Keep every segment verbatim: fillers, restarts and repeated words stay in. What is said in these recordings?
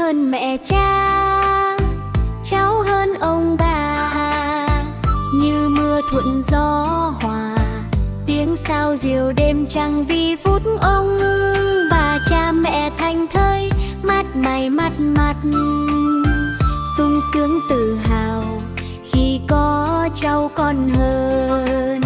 hơn mẹ cha, cháu hơn ông bà. Như mưa thuận gió hòa, tiếng sao diều đêm trăng vi phút ông bà. Cha mẹ thành thơi, mắt mày mắt mặt, sung sướng tự hào khi có cháu con hơn.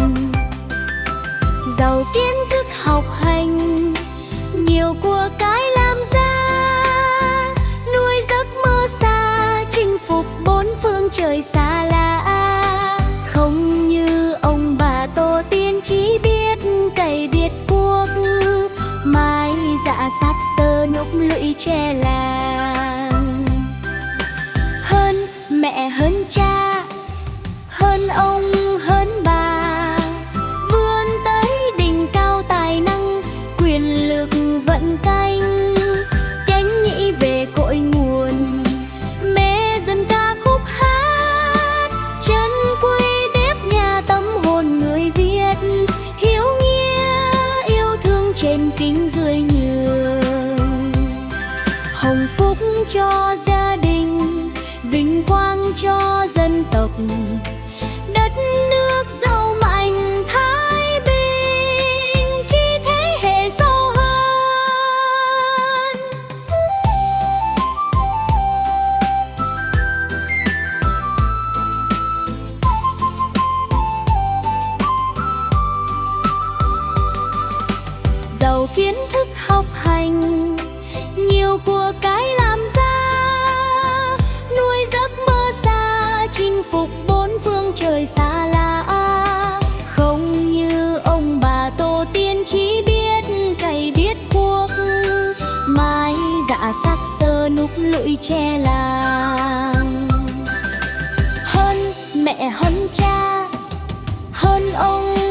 Giàu kiến thức học hành, nhiều của cái làm ra, nuôi giấc mơ xa, chinh phục bốn phương trời xa lạ. Không như ông bà tổ tiên chỉ biết cày biết cuốc, mái dạ xác xơ núc lụy tre làng. Hơn mẹ hơn cha, hơn ông hơn bà, vươn tới đỉnh cao tài năng, quyền lực vận canh. Cánh nghĩ về cội nguồn, mê dân ca khúc hát, chân quy đếp nhà tâm hồn người Việt. Hiếu nghĩa yêu thương trên kính dưới nhường, hồng phúc cho gia đình, vinh quang cho dân tộc. Đất nước giàu mạnh thái bình khi thế hệ giàu hơn. Giàu kiến thức học hành, nhiều của cái làm ra, nuôi giấc mơ xa, chinh phục bốn phương trời xa lạ. Không như ông bà tổ tiên chỉ biết cày biết cuốc, mái dạ sắc sơ núc lụi tre làng. Hơn mẹ hơn cha, hơn ông